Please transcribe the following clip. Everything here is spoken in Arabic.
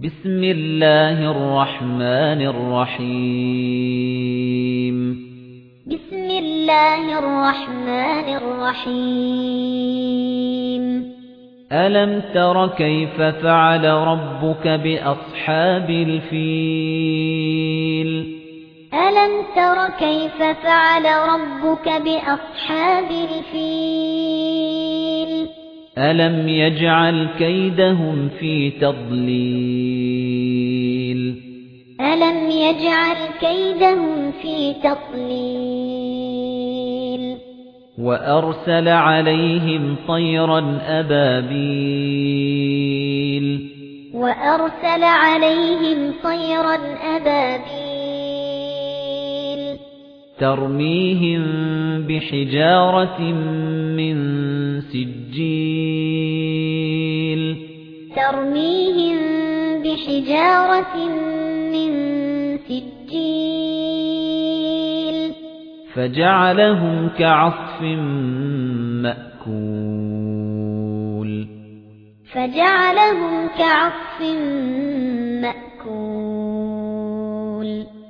بسم الله الرحمن الرحيم بسم الله الرحمن الرحيم ألم تر كيف فعل ربك بأصحاب الفيل ألم تر كيف فعل ربك بأصحاب الفيل ألم يجعل كيدهم في تضليل ألم يجعل كيدهم في تضليل وأرسل عليهم طيرا أبابيل وأرسل عليهم طيرا أبابيل ترميهم بحجارة من سجيل ترميهم بحجارة من سجيل فجعلهم كعصف مأكول فجعلهم كعصف مأكول